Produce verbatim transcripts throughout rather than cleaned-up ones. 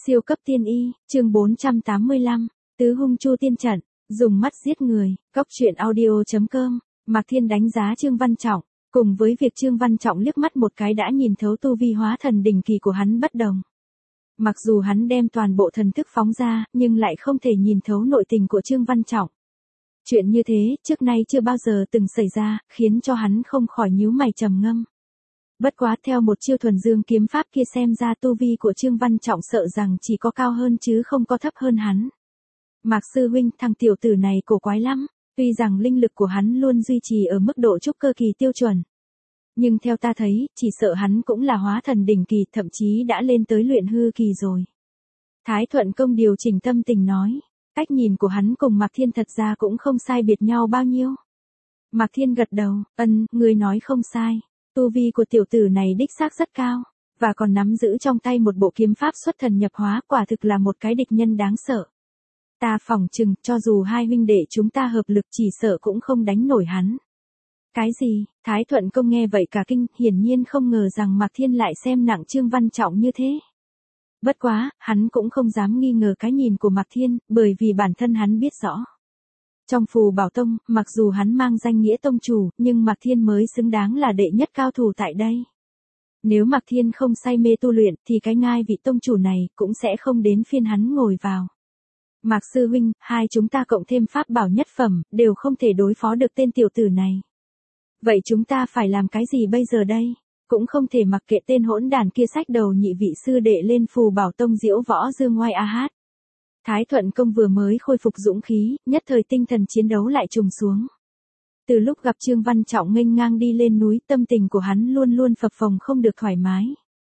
Siêu cấp tiên y, chương bốn trăm tám mươi lăm, Tứ hung chu tiên trận, dùng mắt giết người, cóc truyện audio chấm com, Mạc Thiên đánh giá Trương Văn Trọng, cùng với việc Trương Văn Trọng liếc mắt một cái đã nhìn thấu tu vi hóa thần đỉnh kỳ của hắn bất đồng. Mặc dù hắn đem toàn bộ thần thức phóng ra, nhưng lại không thể nhìn thấu nội tình của Trương Văn Trọng. Chuyện như thế, trước nay chưa bao giờ từng xảy ra, khiến cho hắn không khỏi nhíu mày trầm ngâm. Bất quá theo một chiêu thuần dương kiếm pháp kia xem ra tu vi của Trương Văn Trọng sợ rằng chỉ có cao hơn chứ không có thấp hơn hắn. Mạc sư huynh, thằng tiểu tử này cổ quái lắm, tuy rằng linh lực của hắn luôn duy trì ở mức độ trúc cơ kỳ tiêu chuẩn. Nhưng theo ta thấy, chỉ sợ hắn cũng là hóa thần đỉnh kỳ, thậm chí đã lên tới luyện hư kỳ rồi. Thái Thuận Công điều chỉnh tâm tình nói, cách nhìn của hắn cùng Mạc Thiên thật ra cũng không sai biệt nhau bao nhiêu. Mạc Thiên gật đầu, ân, ngươi nói không sai. Tu vi của tiểu tử này đích xác rất cao, và còn nắm giữ trong tay một bộ kiếm pháp xuất thần nhập hóa, quả thực là một cái địch nhân đáng sợ. Ta phỏng chừng, cho dù hai huynh đệ chúng ta hợp lực chỉ sợ cũng không đánh nổi hắn. Cái gì? Thái Thuận Công nghe vậy cả kinh, hiển nhiên không ngờ rằng Mạc Thiên lại xem nặng Trương Văn Trọng như thế. Bất quá, hắn cũng không dám nghi ngờ cái nhìn của Mạc Thiên, bởi vì bản thân hắn biết rõ. Trong Phù Bảo Tông, mặc dù hắn mang danh nghĩa tông chủ, nhưng Mạc Thiên mới xứng đáng là đệ nhất cao thủ tại đây. Nếu Mạc Thiên không say mê tu luyện, thì cái ngai vị tông chủ này cũng sẽ không đến phiên hắn ngồi vào. Mạc sư huynh, hai chúng ta cộng thêm pháp bảo nhất phẩm, đều không thể đối phó được tên tiểu tử này. Vậy chúng ta phải làm cái gì bây giờ đây? Cũng không thể mặc kệ tên hỗn đàn kia xách đầu nhị vị sư đệ lên Phù Bảo Tông diễu võ dương oai a hát. Thái Thuận Công vừa mới khôi phục dũng khí, nhất thời tinh thần chiến đấu lại trùng xuống. Từ lúc gặp Trương Văn Trọng nghênh ngang đi lên núi, tâm tình của hắn luôn luôn phập phồng không được thoải mái.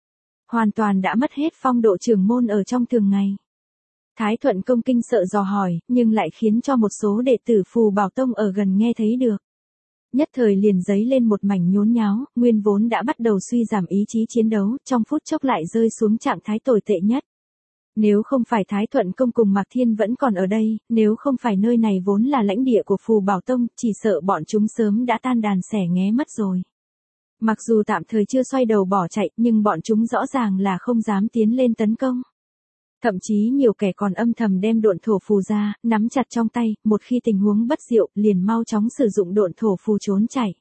Hoàn toàn đã mất hết phong độ trưởng môn ở trong thường ngày. Thái Thuận Công kinh sợ dò hỏi, nhưng lại khiến cho một số đệ tử Phù Bảo Tông ở gần nghe thấy được. Nhất thời liền giấy lên một mảnh nhốn nháo, nguyên vốn đã bắt đầu suy giảm ý chí chiến đấu, trong phút chốc lại rơi xuống trạng thái tồi tệ nhất. Nếu không phải Thái Thuận Công cùng Mạc Thiên vẫn còn ở đây, nếu không phải nơi này vốn là lãnh địa của Phù Bảo Tông, chỉ sợ bọn chúng sớm đã tan đàn xẻ nghé mất rồi. Mặc dù tạm thời chưa xoay đầu bỏ chạy, nhưng bọn chúng rõ ràng là không dám tiến lên tấn công. Thậm chí nhiều kẻ còn âm thầm đem độn thổ phù ra, nắm chặt trong tay, một khi tình huống bất diệu, liền mau chóng sử dụng độn thổ phù trốn chạy.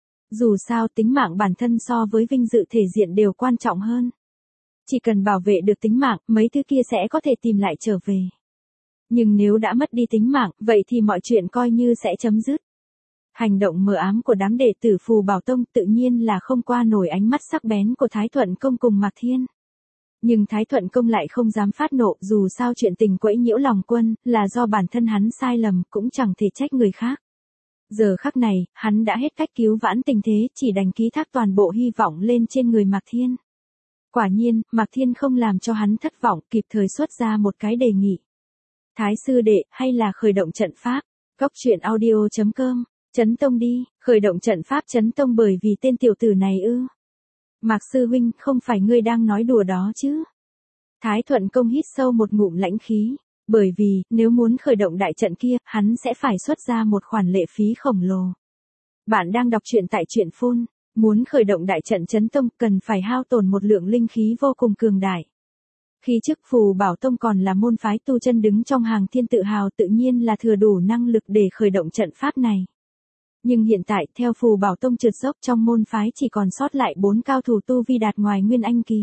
Dù sao tính mạng bản thân so với vinh dự thể diện đều quan trọng hơn. Chỉ cần bảo vệ được tính mạng, mấy thứ kia sẽ có thể tìm lại trở về. Nhưng nếu đã mất đi tính mạng, vậy thì mọi chuyện coi như sẽ chấm dứt. Hành động mờ ám của đám đệ tử Phù Bảo Tông tự nhiên là không qua nổi ánh mắt sắc bén của Thái Thuận Công cùng Mạc Thiên. Nhưng Thái Thuận Công lại không dám phát nộ, dù sao chuyện tình quẫy nhiễu lòng quân, là do bản thân hắn sai lầm, cũng chẳng thể trách người khác. Giờ khắc này, hắn đã hết cách cứu vãn tình thế, chỉ đành ký thác toàn bộ hy vọng lên trên người Mạc Thiên. Quả nhiên, Mạc Thiên không làm cho hắn thất vọng, kịp thời xuất ra một cái đề nghị. Thái sư đệ, hay là khởi động trận pháp? Cóc truyện audio chấm com, chấn tông đi, khởi động trận pháp chấn tông bởi vì tên tiểu tử này ư? Mạc sư huynh, không phải ngươi đang nói đùa đó chứ? Thái Thuận Công hít sâu một ngụm lãnh khí, bởi vì, nếu muốn khởi động đại trận kia, hắn sẽ phải xuất ra một khoản lệ phí khổng lồ. Bạn đang đọc truyện tại truyện phun. Muốn khởi động đại trận chấn tông cần phải hao tổn một lượng linh khí vô cùng cường đại. Khi trước Phù Bảo Tông còn là môn phái tu chân đứng trong hàng thiên tự hào tự nhiên là thừa đủ năng lực để khởi động trận pháp này. Nhưng hiện tại theo Phù Bảo Tông trượt dốc trong môn phái chỉ còn sót lại bốn cao thủ tu vi đạt ngoài Nguyên Anh kỳ.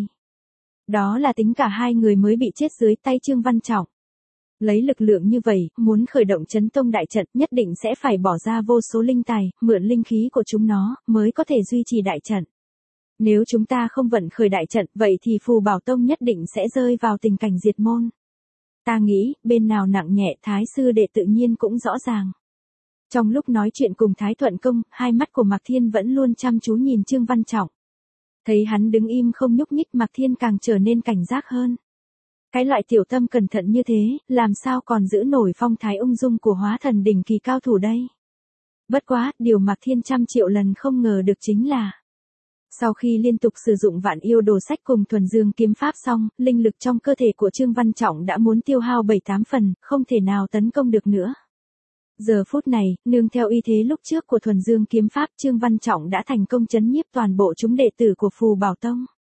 Đó là tính cả hai người mới bị chết dưới tay Trương Văn Trọng. Lấy lực lượng như vậy, muốn khởi động chấn tông đại trận nhất định sẽ phải bỏ ra vô số linh tài, mượn linh khí của chúng nó, mới có thể duy trì đại trận. Nếu chúng ta không vận khởi đại trận, vậy thì Phù Bảo Tông nhất định sẽ rơi vào tình cảnh diệt môn. Ta nghĩ, bên nào nặng nhẹ Thái sư đệ tự nhiên cũng rõ ràng. Trong lúc nói chuyện cùng Thái Thuận Công, hai mắt của Mạc Thiên vẫn luôn chăm chú nhìn Trương Văn Trọng. Thấy hắn đứng im không nhúc nhích, Mạc Thiên càng trở nên cảnh giác hơn. Cái loại tiểu tâm cẩn thận như thế, làm sao còn giữ nổi phong thái ung dung của hóa thần đỉnh kỳ cao thủ đây? Bất quá, điều Mạc Thiên trăm triệu lần không ngờ được chính là, sau khi liên tục sử dụng vạn yêu đồ sách cùng thuần dương kiếm pháp xong, linh lực trong cơ thể của Trương Văn Trọng đã muốn tiêu hao bảy tám phần, không thể nào tấn công được nữa. Giờ phút này, nương theo uy thế lúc trước của thuần dương kiếm pháp, Trương Văn Trọng đã thành công chấn nhiếp toàn bộ chúng đệ tử của Phù Bảo Tông.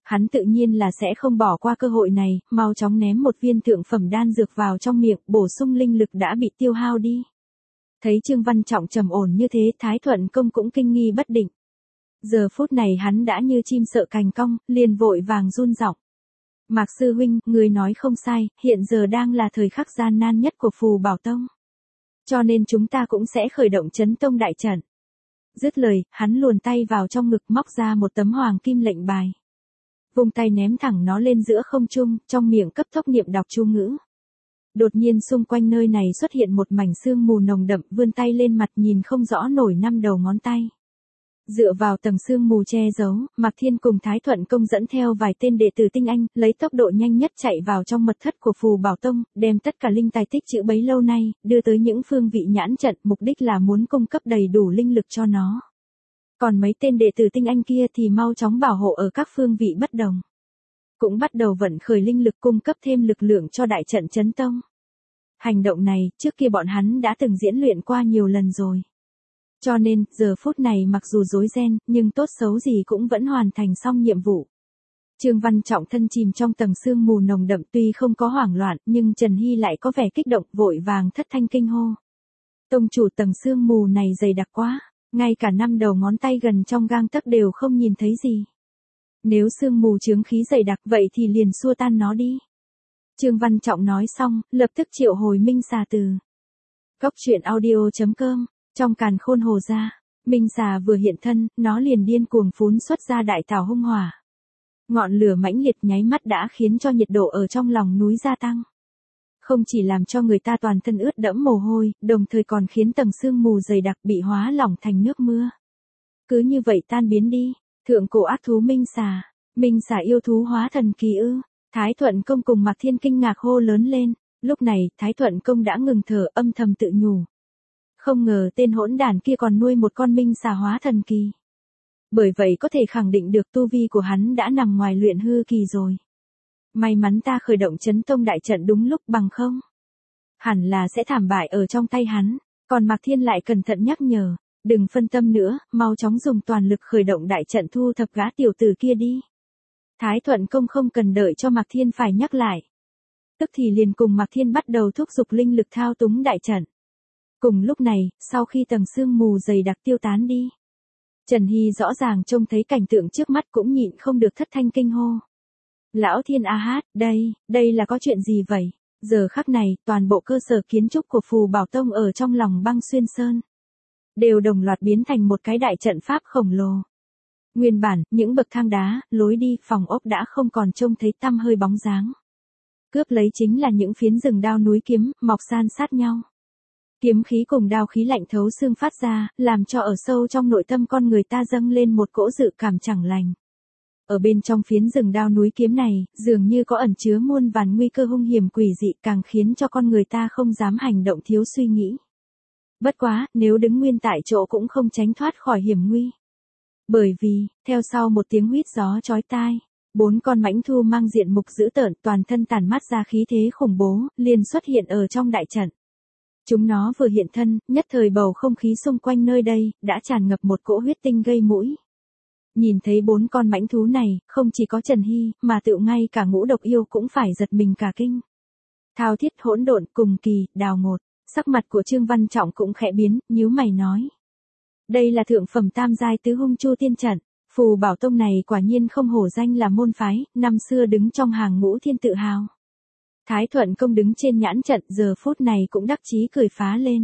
Hắn tự nhiên là sẽ không bỏ qua cơ hội này, mau chóng ném một viên thượng phẩm đan dược vào trong miệng, bổ sung linh lực đã bị tiêu hao đi. Thấy Trương Văn Trọng trầm ổn như thế, Thái Thuận Công cũng kinh nghi bất định. Giờ phút này hắn đã như chim sợ cành cong, liền vội vàng run giọng. Mạc sư huynh, người nói không sai, hiện giờ đang là thời khắc gian nan nhất của Phù Bảo Tông. Cho nên chúng ta cũng sẽ khởi động Chấn Tông đại trận. Dứt lời, hắn luồn tay vào trong ngực móc ra một tấm hoàng kim lệnh bài. Vùng tay ném thẳng nó lên giữa không trung, trong miệng cấp tốc niệm đọc chú ngữ. Đột nhiên xung quanh nơi này xuất hiện một mảnh sương mù nồng đậm, vươn tay lên mặt nhìn không rõ nổi năm đầu ngón tay. Dựa vào tầng sương mù che giấu, Mạc Thiên cùng Thái Thuận Công dẫn theo vài tên đệ tử tinh anh, lấy tốc độ nhanh nhất chạy vào trong mật thất của Phù Bảo Tông, đem tất cả linh tài tích trữ bấy lâu nay, đưa tới những phương vị nhãn trận, mục đích là muốn cung cấp đầy đủ linh lực cho nó. Còn mấy tên đệ tử tinh anh kia thì mau chóng bảo hộ ở các phương vị bất đồng. Cũng bắt đầu vận khởi linh lực cung cấp thêm lực lượng cho đại trận Chấn Tông. Hành động này, trước kia bọn hắn đã từng diễn luyện qua nhiều lần rồi. Cho nên, giờ phút này mặc dù rối ren, nhưng tốt xấu gì cũng vẫn hoàn thành xong nhiệm vụ. Trương Văn Trọng thân chìm trong tầng sương mù nồng đậm, tuy không có hoảng loạn, nhưng Trần Hy lại có vẻ kích động, vội vàng thất thanh kinh hô. Tông chủ, tầng sương mù này dày đặc quá, ngay cả năm đầu ngón tay gần trong gang tấc đều không nhìn thấy gì. Nếu sương mù chướng khí dày đặc vậy thì liền xua tan nó đi. Trương Văn Trọng nói xong, lập tức triệu hồi Minh Xà từ. Góc truyện audio chấm com. Trong càn khôn hồ ra, Minh Xà vừa hiện thân, nó liền điên cuồng phún xuất ra đại thảo hung hỏa. Ngọn lửa mãnh liệt nháy mắt đã khiến cho nhiệt độ ở trong lòng núi gia tăng. Không chỉ làm cho người ta toàn thân ướt đẫm mồ hôi, đồng thời còn khiến tầng sương mù dày đặc bị hóa lỏng thành nước mưa. Cứ như vậy tan biến đi, thượng cổ ác thú Minh Xà, Minh Xà yêu thú hóa thần kỳ ư? Thái Thuận Công cùng Mạc Thiên kinh ngạc hô lớn lên, lúc này, Thái Thuận Công đã ngừng thở, âm thầm tự nhủ. Không ngờ tên hỗn đản kia còn nuôi một con Minh Xà hóa thần kỳ. Bởi vậy có thể khẳng định được tu vi của hắn đã nằm ngoài luyện hư kỳ rồi. May mắn ta khởi động Chấn Tông đại trận đúng lúc, bằng không hẳn là sẽ thảm bại ở trong tay hắn. Còn Mạc Thiên lại cẩn thận nhắc nhở, đừng phân tâm nữa, mau chóng dùng toàn lực khởi động đại trận thu thập gã tiểu tử kia đi. Thái Thuận Công không cần đợi cho Mạc Thiên phải nhắc lại. Tức thì liền cùng Mạc Thiên bắt đầu thúc giục linh lực thao túng đại trận. Cùng lúc này, sau khi tầng sương mù dày đặc tiêu tán đi, Trần Hy rõ ràng trông thấy cảnh tượng trước mắt cũng nhịn không được thất thanh kinh hô. Lão Thiên A Hát, đây, đây là có chuyện gì vậy? Giờ khắc này, toàn bộ cơ sở kiến trúc của Phù Bảo Tông ở trong lòng Băng Xuyên Sơn đều đồng loạt biến thành một cái đại trận pháp khổng lồ. Nguyên bản, những bậc thang đá, lối đi, phòng ốc đã không còn trông thấy tăm hơi bóng dáng. Cướp lấy chính là những phiến rừng đao núi kiếm, mọc san sát nhau. Kiếm khí cùng đao khí lạnh thấu xương phát ra, làm cho ở sâu trong nội tâm con người ta dâng lên một cỗ dự cảm chẳng lành. Ở bên trong phiến rừng đao núi kiếm này, dường như có ẩn chứa muôn vàn nguy cơ hung hiểm quỷ dị, càng khiến cho con người ta không dám hành động thiếu suy nghĩ. Bất quá, nếu đứng nguyên tại chỗ cũng không tránh thoát khỏi hiểm nguy. Bởi vì, theo sau một tiếng huýt gió chói tai, bốn con mãnh thu mang diện mục dữ tợn, toàn thân tản mát ra khí thế khủng bố, liền xuất hiện ở trong đại trận. Chúng nó vừa hiện thân, nhất thời bầu không khí xung quanh nơi đây, đã tràn ngập một cỗ huyết tinh gây mũi. Nhìn thấy bốn con mãnh thú này, không chỉ có Trần Hy, mà tựu ngay cả Ngũ Độc Yêu cũng phải giật mình cả kinh. Thao Thiết, Hỗn Độn, Cùng Kỳ, Đào Ngột, sắc mặt của Trương Văn Trọng cũng khẽ biến, nhíu mày nói. Đây là thượng phẩm tam giai tứ hung chu tiên trận, Phù Bảo Tông này quả nhiên không hổ danh là môn phái, năm xưa đứng trong hàng ngũ thiên tự hào. Thái Thuận Công đứng trên nhãn trận giờ phút này cũng đắc chí cười phá lên.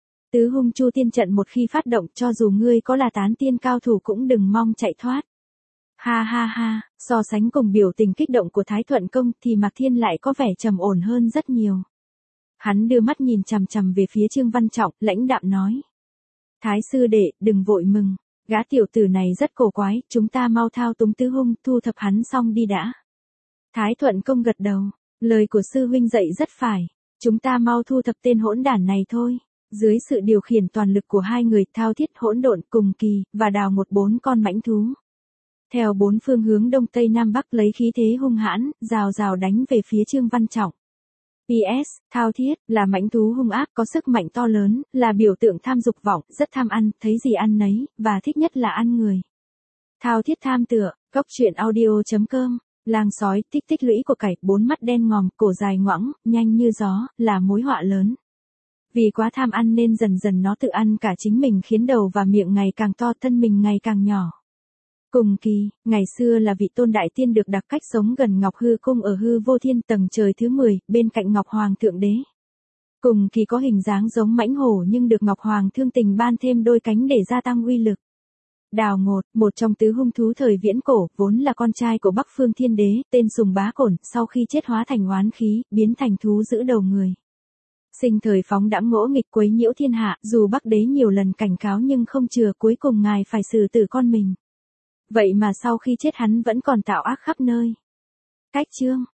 Tứ hung chu tiên trận một khi phát động cho dù ngươi có là tán tiên cao thủ cũng đừng mong chạy thoát. Ha ha ha, so sánh cùng biểu tình kích động của Thái Thuận Công thì Mạc Thiên lại có vẻ trầm ổn hơn rất nhiều. Hắn đưa mắt nhìn chằm chằm về phía Trương Văn Trọng, lãnh đạm nói. Thái sư đệ, đừng vội mừng, gã tiểu tử này rất cổ quái, chúng ta mau thao túng tứ hung, thu thập hắn xong đi đã. Thái Thuận Công gật đầu, lời của sư huynh dạy rất phải, chúng ta mau thu thập tên hỗn đản này thôi. Dưới sự điều khiển toàn lực của hai người Thao Thiết, Hỗn Độn, Cùng Kỳ, và Đào một bốn con mãnh thú. Theo bốn phương hướng đông tây nam bắc lấy khí thế hung hãn, rào rào đánh về phía Trương Văn Trọng. pê ét, Thao Thiết, là mãnh thú hung ác có sức mạnh to lớn, là biểu tượng tham dục vọng, rất tham ăn, thấy gì ăn nấy, và thích nhất là ăn người. Thao Thiết tham tựa, Cóc truyện audio chấm com, lang sói, tích tích lũy của cải, bốn mắt đen ngòm, cổ dài ngoẵng, nhanh như gió, là mối họa lớn. Vì quá tham ăn nên dần dần nó tự ăn cả chính mình khiến đầu và miệng ngày càng to, thân mình ngày càng nhỏ. Cùng kỳ, ngày xưa là vị tôn đại tiên được đặc cách sống gần Ngọc Hư Cung ở Hư Vô Thiên tầng trời thứ mười, bên cạnh Ngọc Hoàng Thượng Đế. Cùng kỳ có hình dáng giống mãnh hổ nhưng được Ngọc Hoàng thương tình ban thêm đôi cánh để gia tăng uy lực. Đào Ngột, một trong tứ hung thú thời viễn cổ, vốn là con trai của Bắc Phương Thiên Đế, tên Sùng Bá Cổn, sau khi chết hóa thành oán khí, biến thành thú giữ đầu người. Sinh thời phóng đãng ngỗ nghịch quấy nhiễu thiên hạ, dù Bắc Đế nhiều lần cảnh cáo nhưng không chừa, cuối cùng ngài phải xử tử con mình. Vậy mà sau khi chết hắn vẫn còn tạo ác khắp nơi. Cách chương